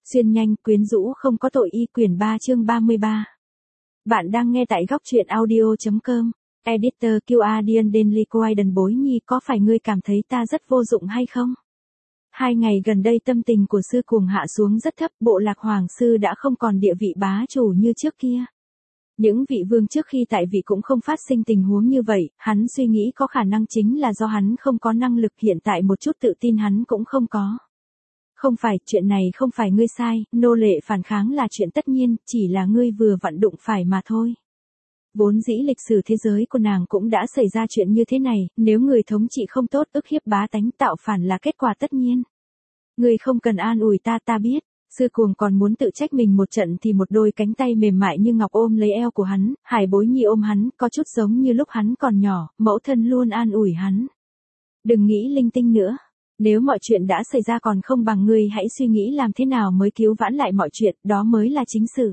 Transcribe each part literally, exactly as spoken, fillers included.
Xuyên nhanh, quyến rũ không có tội y quyển ba chương ba mươi ba. Bạn đang nghe tại góc truyện audio.com. Editor Q Adian Denly Quaiden Bối Nhi, có phải ngươi cảm thấy ta rất vô dụng hay không? Hai ngày gần đây tâm tình của sư cuồng hạ xuống rất thấp, bộ lạc hoàng sư đã không còn địa vị bá chủ như trước kia. Những vị vương trước khi tại vị cũng không phát sinh tình huống như vậy, hắn suy nghĩ có khả năng chính là do hắn không có năng lực, hiện tại một chút tự tin hắn cũng không có. Không phải, chuyện này không phải ngươi sai, nô lệ phản kháng là chuyện tất nhiên, chỉ là ngươi vừa vặn đụng phải mà thôi. Vốn dĩ lịch sử thế giới của nàng cũng đã xảy ra chuyện như thế này, nếu người thống trị không tốt ức hiếp bá tánh tạo phản là kết quả tất nhiên. Ngươi không cần an ủi ta, ta biết. Sư cuồng còn muốn tự trách mình một trận thì một đôi cánh tay mềm mại như ngọc ôm lấy eo của hắn, Hải Bối Nhi ôm hắn, có chút giống như lúc hắn còn nhỏ, mẫu thân luôn an ủi hắn. Đừng nghĩ linh tinh nữa. Nếu mọi chuyện đã xảy ra còn không bằng ngươi hãy suy nghĩ làm thế nào mới cứu vãn lại mọi chuyện, đó mới là chính sự.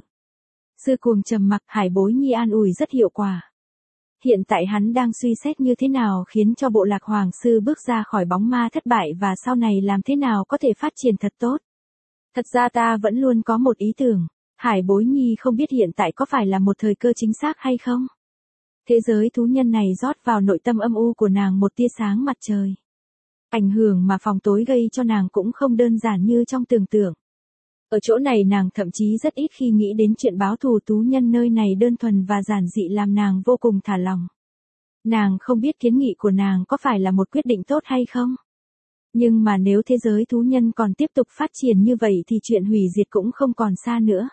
Sư cuồng trầm mặc, Hải Bối Nhi an ủi rất hiệu quả. Hiện tại hắn đang suy xét như thế nào khiến cho bộ lạc hoàng sư bước ra khỏi bóng ma thất bại và sau này làm thế nào có thể phát triển thật tốt. Thật ra ta vẫn luôn có một ý tưởng, Hải Bối Nhi không biết hiện tại có phải là một thời cơ chính xác hay không. Thế giới thú nhân này rót vào nội tâm âm u của nàng một tia sáng mặt trời. Ảnh hưởng mà phòng tối gây cho nàng cũng không đơn giản như trong tưởng tượng. Ở chỗ này nàng thậm chí rất ít khi nghĩ đến chuyện báo thù, thú nhân nơi này đơn thuần và giản dị làm nàng vô cùng thả lòng. Nàng không biết kiến nghị của nàng có phải là một quyết định tốt hay không. Nhưng mà nếu thế giới thú nhân còn tiếp tục phát triển như vậy thì chuyện hủy diệt cũng không còn xa nữa.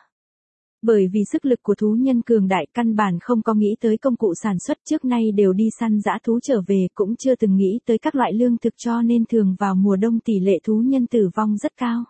Bởi vì sức lực của thú nhân cường đại, căn bản không có nghĩ tới công cụ sản xuất, trước nay đều đi săn dã thú trở về, cũng chưa từng nghĩ tới các loại lương thực, cho nên thường vào mùa đông tỷ lệ thú nhân tử vong rất cao.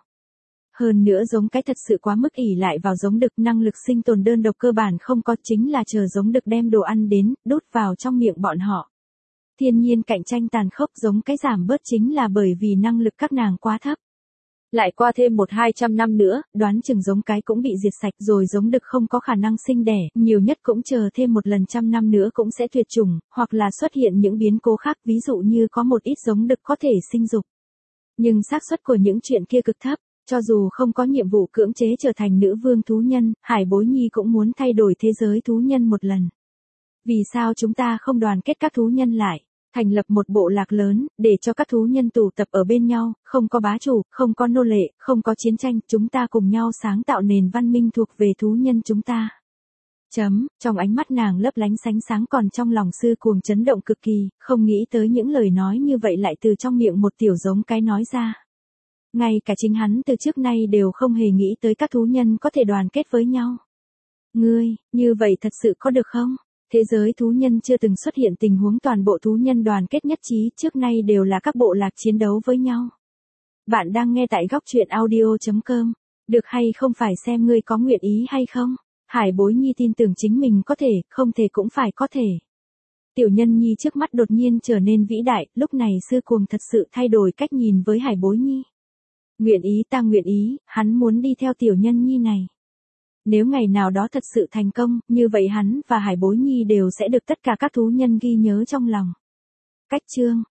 Hơn nữa giống cái thật sự quá mức ỷ lại vào giống đực, năng lực sinh tồn đơn độc cơ bản không có, chính là chờ giống đực đem đồ ăn đến, đút vào trong miệng bọn họ. Thiên nhiên cạnh tranh tàn khốc, giống cái giảm bớt chính là bởi vì năng lực các nàng quá thấp. Lại qua thêm một hai trăm năm nữa, đoán chừng giống cái cũng bị diệt sạch rồi, giống đực không có khả năng sinh đẻ, nhiều nhất cũng chờ thêm một lần trăm năm nữa cũng sẽ tuyệt chủng, hoặc là xuất hiện những biến cố khác, ví dụ như có một ít giống đực có thể sinh dục. Nhưng xác suất của những chuyện kia cực thấp, cho dù không có nhiệm vụ cưỡng chế trở thành nữ vương thú nhân, Hải Bối Nhi cũng muốn thay đổi thế giới thú nhân một lần. Vì sao chúng ta không đoàn kết các thú nhân lại? Thành lập một bộ lạc lớn, để cho các thú nhân tụ tập ở bên nhau, không có bá chủ, không có nô lệ, không có chiến tranh, chúng ta cùng nhau sáng tạo nền văn minh thuộc về thú nhân chúng ta. Chấm, trong ánh mắt nàng lấp lánh sánh sáng, còn trong lòng sư cuồng chấn động cực kỳ, không nghĩ tới những lời nói như vậy lại từ trong miệng một tiểu giống cái nói ra. Ngay cả chính hắn từ trước nay đều không hề nghĩ tới các thú nhân có thể đoàn kết với nhau. Ngươi, như vậy thật sự có được không? Thế giới thú nhân chưa từng xuất hiện tình huống toàn bộ thú nhân đoàn kết nhất trí, trước nay đều là các bộ lạc chiến đấu với nhau. Bạn đang nghe tại góc truyện audio.com. Được hay không phải xem ngươi có nguyện ý hay không. Hải Bối Nhi tin tưởng chính mình có thể, không thể cũng phải có thể. Tiểu nhân nhi trước mắt đột nhiên trở nên vĩ đại, lúc này sư cuồng thật sự thay đổi cách nhìn với Hải Bối Nhi. Nguyện ý, ta nguyện ý, hắn muốn đi theo tiểu nhân nhi này. Nếu ngày nào đó thật sự thành công, như vậy hắn và Hải Bối Nhi đều sẽ được tất cả các thú nhân ghi nhớ trong lòng. Cách chương,